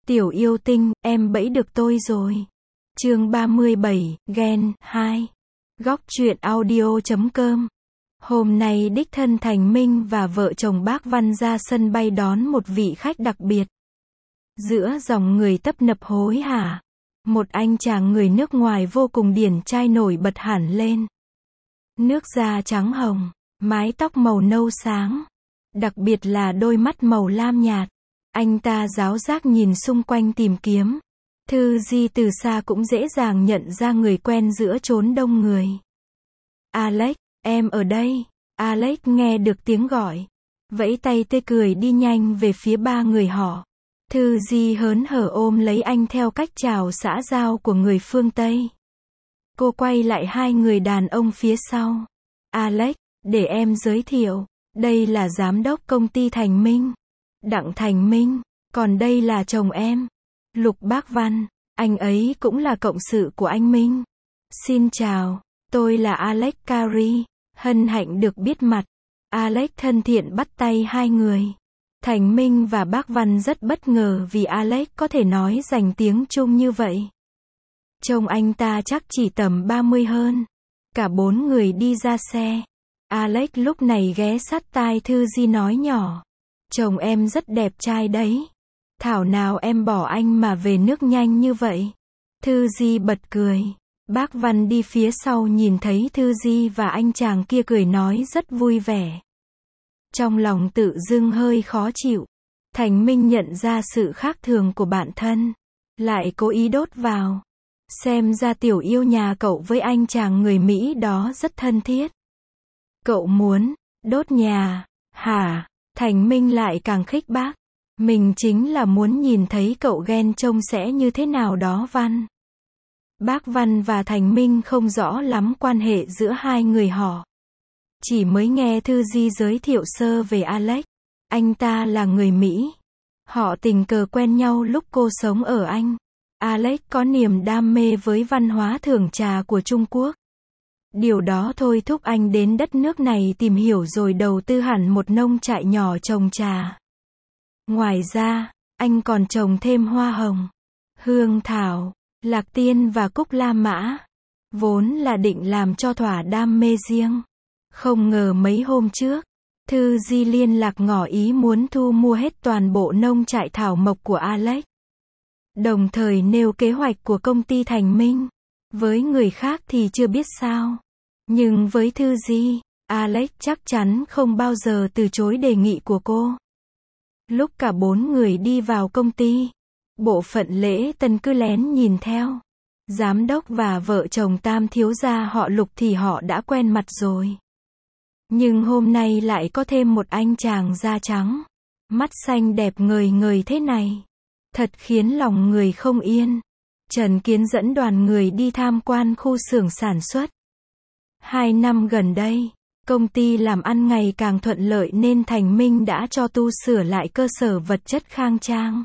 Tiểu yêu tinh, em bẫy được tôi rồi. Chương 37, Ghen 2. Góc truyện audio.com. Hôm nay đích thân Thành Minh và vợ chồng bác Văn ra sân bay đón một vị khách đặc biệt. Giữa dòng người tấp nập hối hả, một anh chàng người nước ngoài vô cùng điển trai nổi bật hẳn lên. Nước da trắng hồng, mái tóc màu nâu sáng, đặc biệt là đôi mắt màu lam nhạt. Anh ta giáo giác nhìn xung quanh tìm kiếm. Thư Di từ xa cũng dễ dàng nhận ra người quen giữa chốn đông người. Alex, em ở đây. Alex nghe được tiếng gọi, vẫy tay tươi cười đi nhanh về phía ba người họ. Thư Di hớn hở ôm lấy anh theo cách chào xã giao của người phương Tây. Cô quay lại hai người đàn ông phía sau. Alex, để em giới thiệu, đây là giám đốc công ty Thành Minh, Đặng Thành Minh, còn đây là chồng em, Lục Bác Văn, anh ấy cũng là cộng sự của anh Minh. Xin chào, tôi là Alex Carey, hân hạnh được biết mặt. Alex thân thiện bắt tay hai người. Thành Minh và Bác Văn rất bất ngờ vì Alex có thể nói dành tiếng Trung như vậy. Trông anh ta chắc chỉ tầm 30 hơn. Cả bốn người đi ra xe. Alex lúc này ghé sát tai Thư Di nói nhỏ. Chồng em rất đẹp trai đấy. Thảo nào em bỏ anh mà về nước nhanh như vậy. Thư Di bật cười. Bác Văn đi phía sau nhìn thấy Thư Di và anh chàng kia cười nói rất vui vẻ. Trong lòng tự dưng hơi khó chịu. Thành Minh nhận ra sự khác thường của bạn thân, lại cố ý đốt vào. Xem ra tiểu yêu nhà cậu với anh chàng người Mỹ đó rất thân thiết. Cậu muốn đốt nhà, hả? Thành Minh lại càng khích bác. Mình chính là muốn nhìn thấy cậu ghen trông sẽ như thế nào đó Văn. Bác Văn và Thành Minh không rõ lắm quan hệ giữa hai người họ. Chỉ mới nghe Thư Di giới thiệu sơ về Alex. Anh ta là người Mỹ. Họ tình cờ quen nhau lúc cô sống ở Anh. Alex có niềm đam mê với văn hóa thưởng trà của Trung Quốc. Điều đó thôi thúc anh đến đất nước này tìm hiểu rồi đầu tư hẳn một nông trại nhỏ trồng trà. Ngoài ra, anh còn trồng thêm hoa hồng, hương thảo, lạc tiên và cúc la mã. Vốn là định làm cho thỏa đam mê riêng. Không ngờ mấy hôm trước, Thư Di liên lạc ngỏ ý muốn thu mua hết toàn bộ nông trại thảo mộc của Alex. Đồng thời nêu kế hoạch của công ty Thành Minh. Với người khác thì chưa biết sao. Nhưng với Thư Di, Alex chắc chắn không bao giờ từ chối đề nghị của cô. Lúc cả bốn người đi vào công ty, bộ phận lễ tân cứ lén nhìn theo. Giám đốc và vợ chồng Tam thiếu gia họ Lục thì họ đã quen mặt rồi. Nhưng hôm nay lại có thêm một anh chàng da trắng, mắt xanh đẹp ngời ngời thế này. Thật khiến lòng người không yên. Trần Kiến dẫn đoàn người đi tham quan khu xưởng sản xuất. 2 năm gần đây, công ty làm ăn ngày càng thuận lợi nên Thành Minh đã cho tu sửa lại cơ sở vật chất khang trang.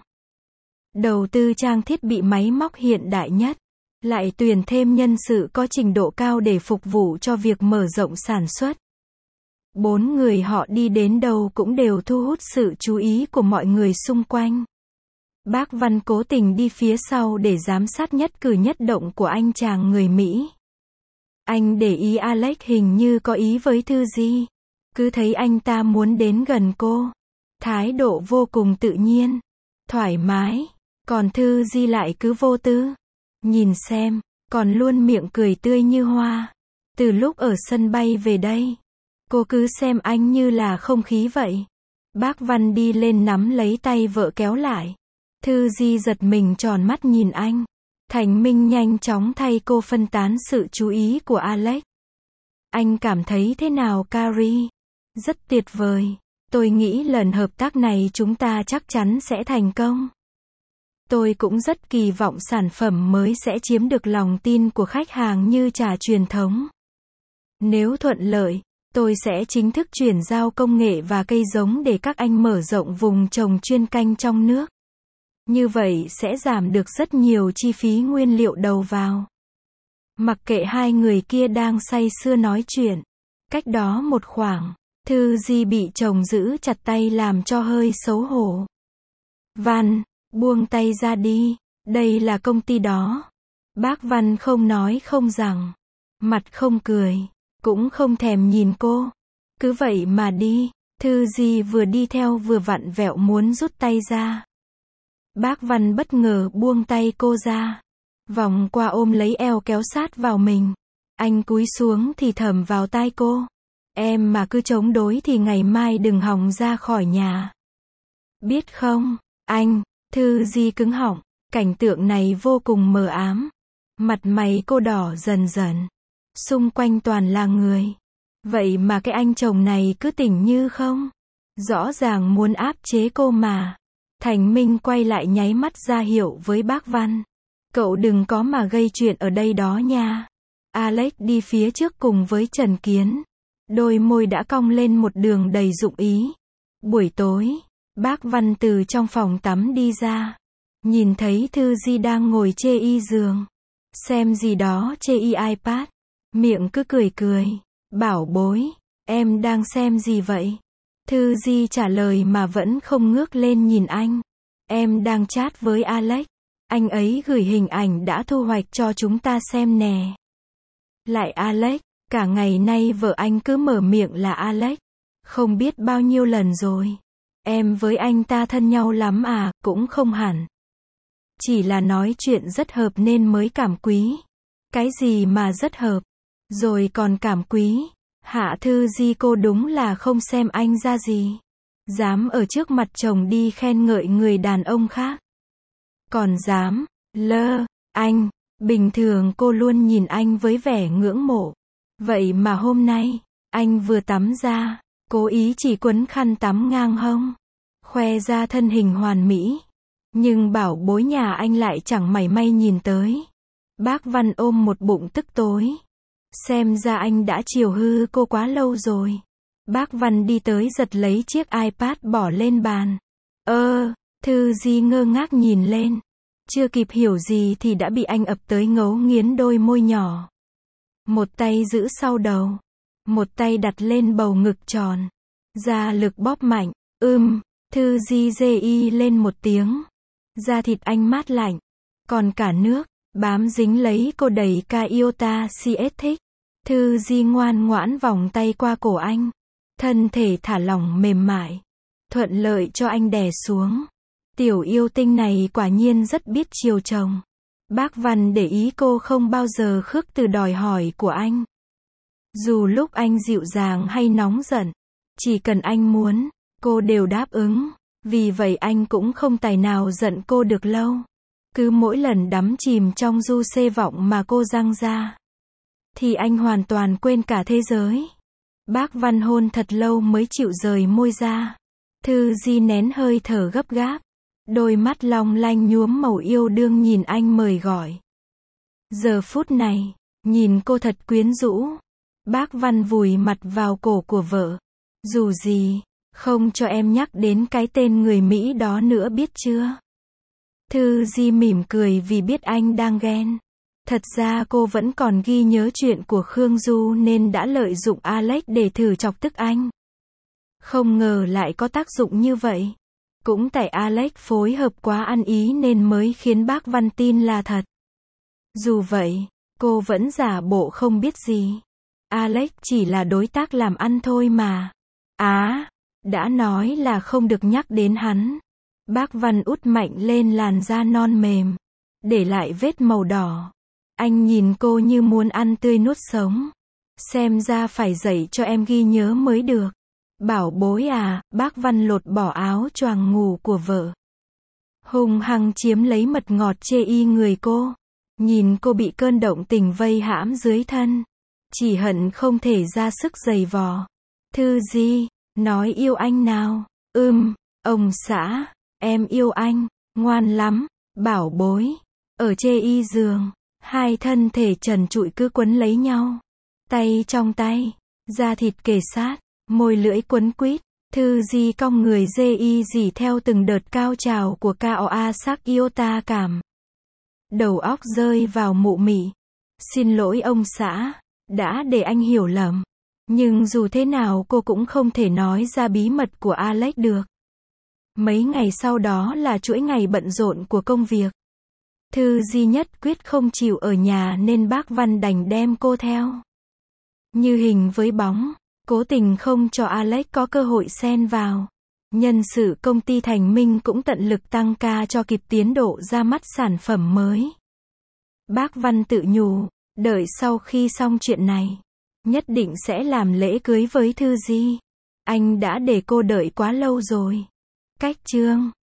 Đầu tư trang thiết bị máy móc hiện đại nhất. Lại tuyển thêm nhân sự có trình độ cao để phục vụ cho việc mở rộng sản xuất. Bốn người họ đi đến đâu cũng đều thu hút sự chú ý của mọi người xung quanh. Bác Văn cố tình đi phía sau để giám sát nhất cử nhất động của anh chàng người Mỹ. Anh để ý Alex hình như có ý với Thư Di. Cứ thấy anh ta muốn đến gần cô. Thái độ vô cùng tự nhiên, thoải mái. Còn Thư Di lại cứ vô tư. Nhìn xem, còn luôn miệng cười tươi như hoa. Từ lúc ở sân bay về đây, cô cứ xem anh như là không khí vậy. Bác Văn đi lên nắm lấy tay vợ kéo lại. Thư Di giật mình tròn mắt nhìn anh. Thành Minh nhanh chóng thay cô phân tán sự chú ý của Alex. Anh cảm thấy thế nào Carey? Rất tuyệt vời. Tôi nghĩ lần hợp tác này chúng ta chắc chắn sẽ thành công. Tôi cũng rất kỳ vọng sản phẩm mới sẽ chiếm được lòng tin của khách hàng như trà truyền thống. Nếu thuận lợi, tôi sẽ chính thức chuyển giao công nghệ và cây giống để các anh mở rộng vùng trồng chuyên canh trong nước. Như vậy sẽ giảm được rất nhiều chi phí nguyên liệu đầu vào. Mặc kệ hai người kia đang say sưa nói chuyện. Cách đó một khoảng, Thư Di bị chồng giữ chặt tay làm cho hơi xấu hổ. Văn, Buông tay ra đi, đây là công ty đó. Bác Văn không nói không rằng, mặt không cười, cũng không thèm nhìn cô. Cứ vậy mà đi, Thư Di vừa đi theo vừa vặn vẹo muốn rút tay ra. Bác Văn bất ngờ buông tay cô ra, vòng qua ôm lấy eo kéo sát vào mình. Anh cúi xuống thì thầm vào tai cô. Em mà cứ chống đối thì ngày mai đừng hòng ra khỏi nhà. Biết không, anh, Thư Di cứng họng, cảnh tượng này vô cùng mờ ám. Mặt mày cô đỏ dần dần. Xung quanh toàn là người. Vậy mà cái anh chồng này cứ tỉnh như không. Rõ ràng muốn áp chế cô mà. Thành Minh quay lại nháy mắt ra hiệu với bác Văn. Cậu đừng có mà gây chuyện ở đây đó nha. Alex đi phía trước cùng với Trần Kiến. Đôi môi đã cong lên một đường đầy dụng ý. Buổi tối, bác Văn từ trong phòng tắm đi ra. Nhìn thấy Thư Di đang ngồi chê y giường. Xem gì đó chê y iPad. Miệng cứ cười cười. Bảo bối, em đang xem gì vậy? Thư Di trả lời mà vẫn không ngước lên nhìn anh. Em đang chat với Alex. Anh ấy gửi hình ảnh đã thu hoạch cho chúng ta xem nè. Lại Alex, cả ngày nay vợ anh cứ mở miệng là Alex. Không biết bao nhiêu lần rồi. Em với anh ta thân nhau lắm à, cũng không hẳn. Chỉ là nói chuyện rất hợp nên mới cảm quý. Cái gì mà rất hợp? Rồi còn cảm quý. Hạ Thư Di cô đúng là không xem anh ra gì. Dám ở trước mặt chồng đi khen ngợi người đàn ông khác. Còn dám, anh, bình thường cô luôn nhìn anh với vẻ ngưỡng mộ. Vậy mà hôm nay, anh vừa tắm ra, cố ý chỉ quấn khăn tắm ngang hông. Khoe ra thân hình hoàn mỹ. Nhưng bảo bối nhà anh lại chẳng mảy may nhìn tới. Bác Văn ôm một bụng tức tối. Xem ra anh đã chiều hư cô quá lâu rồi. Bác Văn đi tới giật lấy chiếc iPad bỏ lên bàn. Thư Di ngơ ngác nhìn lên. Chưa kịp hiểu gì thì đã bị anh ập tới ngấu nghiến đôi môi nhỏ. Một tay giữ sau đầu. Một tay đặt lên bầu ngực tròn. Ra lực bóp mạnh. Thư Di dê y lên một tiếng. Da thịt anh mát lạnh. Còn cả nước, bám dính lấy cô đẩy ca iota CS thích. Thư Di ngoan ngoãn vòng tay qua cổ anh. Thân thể thả lỏng mềm mại. Thuận lợi cho anh đè xuống. Tiểu yêu tinh này quả nhiên rất biết chiều chồng. Bác Văn để ý cô không bao giờ khước từ đòi hỏi của anh. Dù lúc anh dịu dàng hay nóng giận, chỉ cần anh muốn, cô đều đáp ứng. Vì vậy anh cũng không tài nào giận cô được lâu. Cứ mỗi lần đắm chìm trong du xê vọng mà cô giăng ra, thì anh hoàn toàn quên cả thế giới. Bác Văn hôn thật lâu mới chịu rời môi ra. Thư Di nén hơi thở gấp gáp. Đôi mắt long lanh nhuốm màu yêu đương nhìn anh mời gọi. Giờ phút này, nhìn cô thật quyến rũ. Bác Văn vùi mặt vào cổ của vợ. Dù gì, không cho em nhắc đến cái tên người Mỹ đó nữa biết chưa? Thư Di mỉm cười vì biết anh đang ghen. Thật ra cô vẫn còn ghi nhớ chuyện của Khương Du nên đã lợi dụng Alex để thử chọc tức anh. Không ngờ lại có tác dụng như vậy. Cũng tại Alex phối hợp quá ăn ý nên mới khiến bác Văn tin là thật. Dù vậy, cô vẫn giả bộ không biết gì. Alex chỉ là đối tác làm ăn thôi mà. Đã nói là không được nhắc đến hắn. Bác Văn út mạnh lên làn da non mềm, để lại vết màu đỏ. Anh nhìn cô như muốn ăn tươi nuốt sống. Xem ra phải dạy cho em ghi nhớ mới được. Bảo bối à, bác Văn lột bỏ áo choàng ngủ của vợ. Hung hăng chiếm lấy mật ngọt chê y người cô. Nhìn cô bị cơn động tình vây hãm dưới thân. Chỉ hận không thể ra sức giày vò. Thư Di, nói yêu anh nào. Ông xã, em yêu anh, ngoan lắm, bảo bối. Ở chê y giường, hai thân thể trần trụi cứ quấn lấy nhau. Tay trong tay, da thịt kề sát, môi lưỡi quấn quýt. Thư Di cong người dê y dỉ theo từng đợt cao trào của KOA sắc iota cảm. Đầu óc rơi vào mụ mị. Xin lỗi ông xã, đã để anh hiểu lầm. Nhưng dù thế nào cô cũng không thể nói ra bí mật của Alex được. Mấy ngày sau đó là chuỗi ngày bận rộn của công việc. Thư Di nhất quyết không chịu ở nhà nên bác Văn đành đem cô theo. Như hình với bóng, cố tình không cho Alex có cơ hội xen vào. Nhân sự công ty Thành Minh cũng tận lực tăng ca cho kịp tiến độ ra mắt sản phẩm mới. Bác Văn tự nhủ, đợi sau khi xong chuyện này, nhất định sẽ làm lễ cưới với Thư Di. Anh đã để cô đợi quá lâu rồi. Cách chương